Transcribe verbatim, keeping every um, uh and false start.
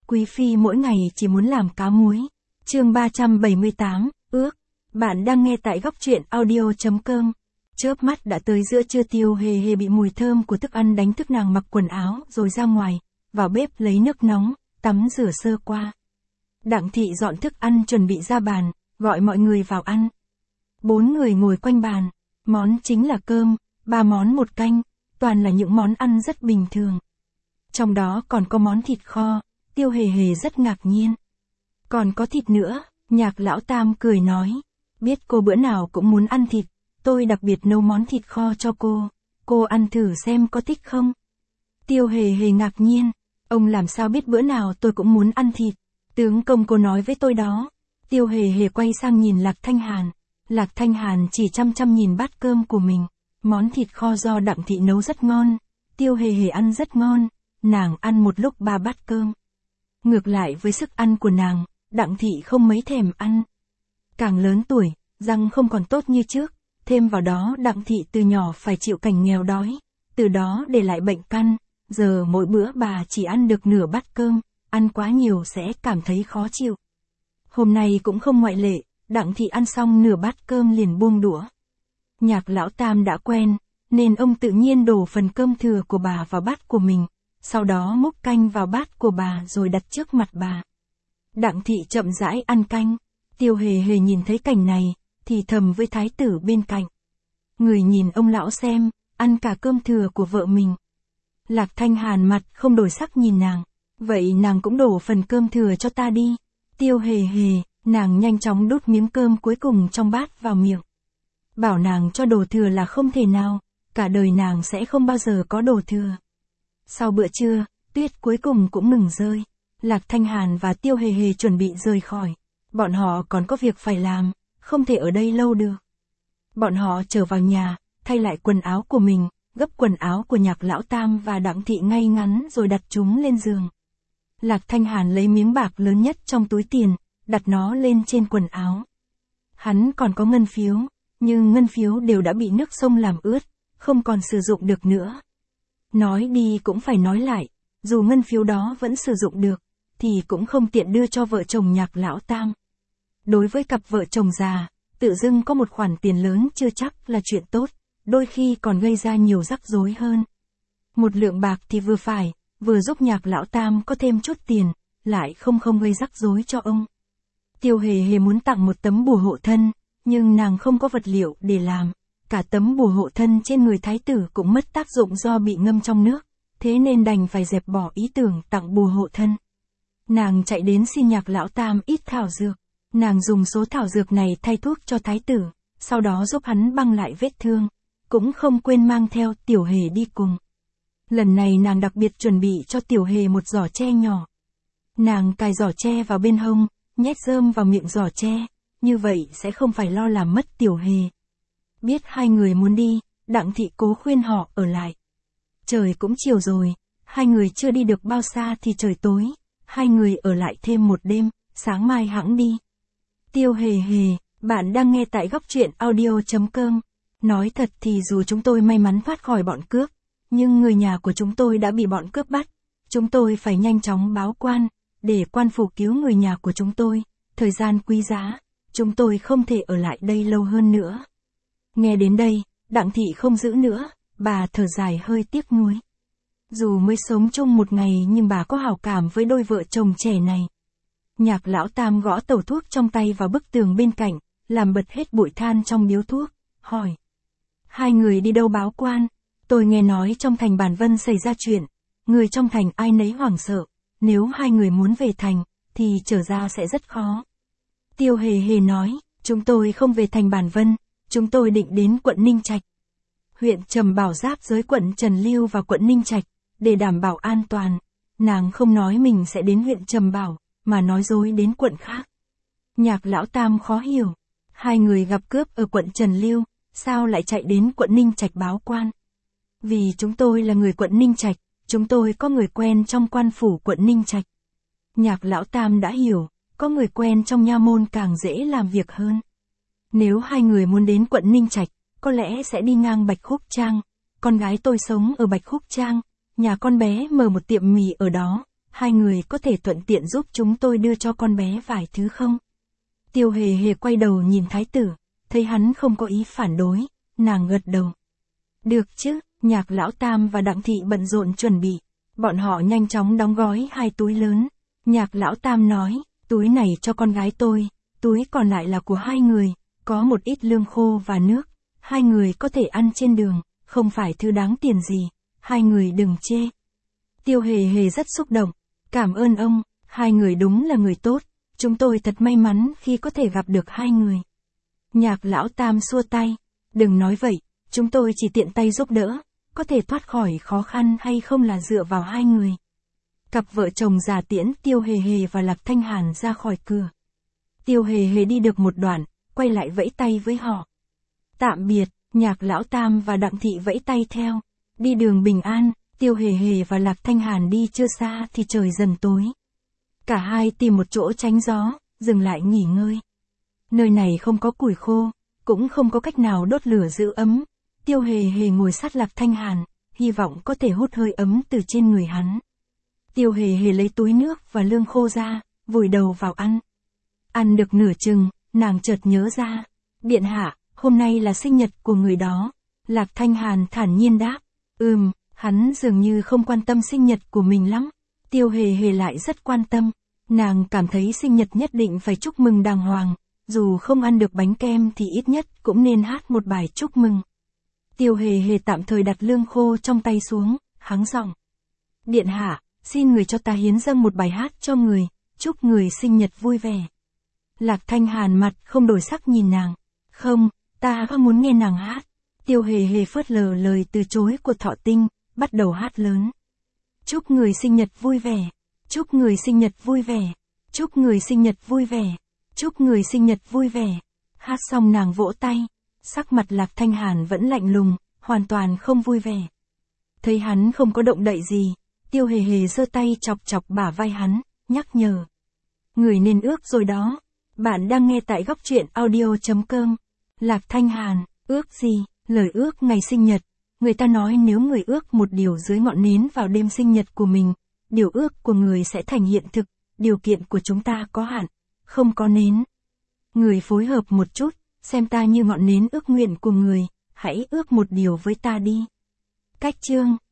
quý phi mỗi ngày chỉ muốn làm cá muối. Chương ba trăm bảy mươi tám, ước. Bạn đang nghe tại góc truyện audio chấm com. Chớp mắt đã tới giữa trưa, Tiêu Hề Hề bị mùi thơm của thức ăn đánh thức, nàng mặc quần áo rồi ra ngoài, vào bếp lấy nước nóng, tắm rửa sơ qua. Đặng thị dọn thức ăn chuẩn bị ra bàn, gọi mọi người vào ăn. Bốn người ngồi quanh bàn, món chính là cơm, ba món một canh, toàn là những món ăn rất bình thường. Trong đó còn có món thịt kho, Tiêu Hề Hề rất ngạc nhiên. Còn có thịt nữa, Nhạc lão tam cười nói, biết cô bữa nào cũng muốn ăn thịt, tôi đặc biệt nấu món thịt kho cho cô, cô ăn thử xem có thích không? Tiêu Hề Hề ngạc nhiên, ông làm sao biết bữa nào tôi cũng muốn ăn thịt, tướng công cô nói với tôi đó. Tiêu Hề Hề quay sang nhìn Lạc Thanh Hàn, Lạc Thanh Hàn chỉ chăm chăm nhìn bát cơm của mình, món thịt kho do Đặng thị nấu rất ngon, Tiêu Hề Hề ăn rất ngon, nàng ăn một lúc ba bát cơm. Ngược lại với sức ăn của nàng, Đặng thị không mấy thèm ăn. Càng lớn tuổi, răng không còn tốt như trước, thêm vào đó Đặng thị từ nhỏ phải chịu cảnh nghèo đói, từ đó để lại bệnh căn, giờ mỗi bữa bà chỉ ăn được nửa bát cơm, ăn quá nhiều sẽ cảm thấy khó chịu. Hôm nay cũng không ngoại lệ, Đặng thị ăn xong nửa bát cơm liền buông đũa. Nhạc lão tam đã quen, nên ông tự nhiên đổ phần cơm thừa của bà vào bát của mình, sau đó múc canh vào bát của bà rồi đặt trước mặt bà. Đặng thị chậm rãi ăn canh, Tiêu Hề Hề nhìn thấy cảnh này, thì thầm với thái tử bên cạnh. Người nhìn ông lão xem, ăn cả cơm thừa của vợ mình. Lạc Thanh Hàn mặt không đổi sắc nhìn nàng, vậy nàng cũng đổ phần cơm thừa cho ta đi. Tiêu Hề Hề, nàng nhanh chóng đút miếng cơm cuối cùng trong bát vào miệng. Bảo nàng cho đồ thừa là không thể nào, cả đời nàng sẽ không bao giờ có đồ thừa. Sau bữa trưa, tuyết cuối cùng cũng ngừng rơi. Lạc Thanh Hàn và Tiêu Hề Hề chuẩn bị rời khỏi. Bọn họ còn có việc phải làm, không thể ở đây lâu được. Bọn họ trở vào nhà, thay lại quần áo của mình, gấp quần áo của Nhạc lão tam và Đặng thị ngay ngắn rồi đặt chúng lên giường. Lạc Thanh Hàn lấy miếng bạc lớn nhất trong túi tiền, đặt nó lên trên quần áo. Hắn còn có ngân phiếu, nhưng ngân phiếu đều đã bị nước sông làm ướt, không còn sử dụng được nữa. Nói đi cũng phải nói lại, dù ngân phiếu đó vẫn sử dụng được, thì cũng không tiện đưa cho vợ chồng Nhạc lão tam. Đối với cặp vợ chồng già, tự dưng có một khoản tiền lớn chưa chắc là chuyện tốt, đôi khi còn gây ra nhiều rắc rối hơn. Một lượng bạc thì vừa phải, vừa giúp Nhạc lão tam có thêm chút tiền, lại không không gây rắc rối cho ông. Tiêu Hề Hề muốn tặng một tấm bùa hộ thân, nhưng nàng không có vật liệu để làm. Cả tấm bùa hộ thân trên người thái tử cũng mất tác dụng do bị ngâm trong nước, thế nên đành phải dẹp bỏ ý tưởng tặng bùa hộ thân. Nàng chạy đến xin Nhạc lão tam ít thảo dược, nàng dùng số thảo dược này thay thuốc cho thái tử, sau đó giúp hắn băng lại vết thương, cũng không quên mang theo Tiểu Hề đi cùng. Lần này nàng đặc biệt chuẩn bị cho Tiểu Hề một giỏ tre nhỏ. Nàng cài giỏ tre vào bên hông, nhét rơm vào miệng giỏ tre, như vậy sẽ không phải lo làm mất Tiểu Hề. Biết hai người muốn đi, Đặng thị cố khuyên họ ở lại. Trời cũng chiều rồi, hai người chưa đi được bao xa thì trời tối, hai người ở lại thêm một đêm, sáng mai hẵng đi. Tiêu Hề Hề, bạn đang nghe tại góc truyện audio chấm com. Nói thật thì dù chúng tôi may mắn thoát khỏi bọn cướp, nhưng người nhà của chúng tôi đã bị bọn cướp bắt. Chúng tôi phải nhanh chóng báo quan, để quan phủ cứu người nhà của chúng tôi. Thời gian quý giá, chúng tôi không thể ở lại đây lâu hơn nữa. Nghe đến đây, Đặng thị không giữ nữa, bà thở dài hơi tiếc nuối. Dù mới sống chung một ngày nhưng bà có hảo cảm với đôi vợ chồng trẻ này. Nhạc lão tam gõ tẩu thuốc trong tay vào bức tường bên cạnh, làm bật hết bụi than trong điếu thuốc, hỏi. Hai người đi đâu báo quan? Tôi nghe nói trong thành Bản Vân xảy ra chuyện, người trong thành ai nấy hoảng sợ, nếu hai người muốn về thành, thì trở ra sẽ rất khó. Tiêu Hề Hề nói, chúng tôi không về thành Bản Vân, chúng tôi định đến quận Ninh Trạch. Huyện Trầm Bảo giáp giới quận Trần Lưu và quận Ninh Trạch, để đảm bảo an toàn, nàng không nói mình sẽ đến huyện Trầm Bảo, mà nói dối đến quận khác. Nhạc lão tam khó hiểu, hai người gặp cướp ở quận Trần Lưu, sao lại chạy đến quận Ninh Trạch báo quan? Vì chúng tôi là người quận Ninh Trạch, chúng tôi có người quen trong quan phủ quận Ninh Trạch. Nhạc lão tam đã hiểu, có người quen trong nha môn càng dễ làm việc hơn. Nếu hai người muốn đến quận Ninh Trạch, có lẽ sẽ đi ngang Bạch Khúc Trang. Con gái tôi sống ở Bạch Khúc Trang, nhà con bé mở một tiệm mì ở đó, hai người có thể thuận tiện giúp chúng tôi đưa cho con bé vài thứ không? Tiêu Hề Hề quay đầu nhìn thái tử, thấy hắn không có ý phản đối, nàng gật đầu. Được chứ, Nhạc Lão Tam và Đặng Thị bận rộn chuẩn bị, bọn họ nhanh chóng đóng gói hai túi lớn. Nhạc Lão Tam nói, túi này cho con gái tôi, túi còn lại là của hai người, có một ít lương khô và nước, hai người có thể ăn trên đường, không phải thứ đáng tiền gì, hai người đừng chê. Tiêu Hề Hề rất xúc động, cảm ơn ông, hai người đúng là người tốt, chúng tôi thật may mắn khi có thể gặp được hai người. Nhạc Lão Tam xua tay, đừng nói vậy, chúng tôi chỉ tiện tay giúp đỡ, có thể thoát khỏi khó khăn hay không là dựa vào hai người. Cặp vợ chồng già tiễn Tiêu Hề Hề và Lạc Thanh Hàn ra khỏi cửa. Tiêu Hề Hề đi được một đoạn, quay lại vẫy tay với họ. Tạm biệt, Nhạc Lão Tam và Đặng Thị vẫy tay theo. Đi đường bình an, Tiêu Hề Hề và Lạc Thanh Hàn đi chưa xa thì trời dần tối. Cả hai tìm một chỗ tránh gió, dừng lại nghỉ ngơi. Nơi này không có củi khô, cũng không có cách nào đốt lửa giữ ấm. Tiêu Hề Hề ngồi sát Lạc Thanh Hàn, hy vọng có thể hút hơi ấm từ trên người hắn. Tiêu Hề Hề lấy túi nước và lương khô ra, vùi đầu vào ăn. Ăn được nửa chừng, nàng chợt nhớ ra. Điện hạ, hôm nay là sinh nhật của người đó. Lạc Thanh Hàn thản nhiên đáp. Ừm, hắn dường như không quan tâm sinh nhật của mình lắm. Tiêu Hề Hề lại rất quan tâm. Nàng cảm thấy sinh nhật nhất định phải chúc mừng đàng hoàng. Dù không ăn được bánh kem thì ít nhất cũng nên hát một bài chúc mừng. Tiêu Hề Hề tạm thời đặt lương khô trong tay xuống, hắng giọng. Điện hạ, xin người cho ta hiến dâng một bài hát cho người, chúc người sinh nhật vui vẻ. Lạc Thanh Hàn mặt không đổi sắc nhìn nàng. Không, ta không muốn nghe nàng hát. Tiêu Hề Hề phớt lờ lời từ chối của Thọ Tinh, bắt đầu hát lớn. Chúc người sinh nhật vui vẻ, chúc người sinh nhật vui vẻ, chúc người sinh nhật vui vẻ, chúc người sinh nhật vui vẻ. Hát xong nàng vỗ tay, sắc mặt Lạc Thanh Hàn vẫn lạnh lùng, hoàn toàn không vui vẻ. Thấy hắn không có động đậy gì, Tiêu Hề Hề giơ tay chọc chọc bả vai hắn, nhắc nhở. Người nên ước rồi đó. Bạn đang nghe tại góc truyện audio chấm com. Lạc Thanh Hàn, ước gì? Lời ước ngày sinh nhật. Người ta nói nếu người ước một điều dưới ngọn nến vào đêm sinh nhật của mình, điều ước của người sẽ thành hiện thực. Điều kiện của chúng ta có hạn, không có nến. Người phối hợp một chút, xem ta như ngọn nến ước nguyện của người, hãy ước một điều với ta đi. Cách chương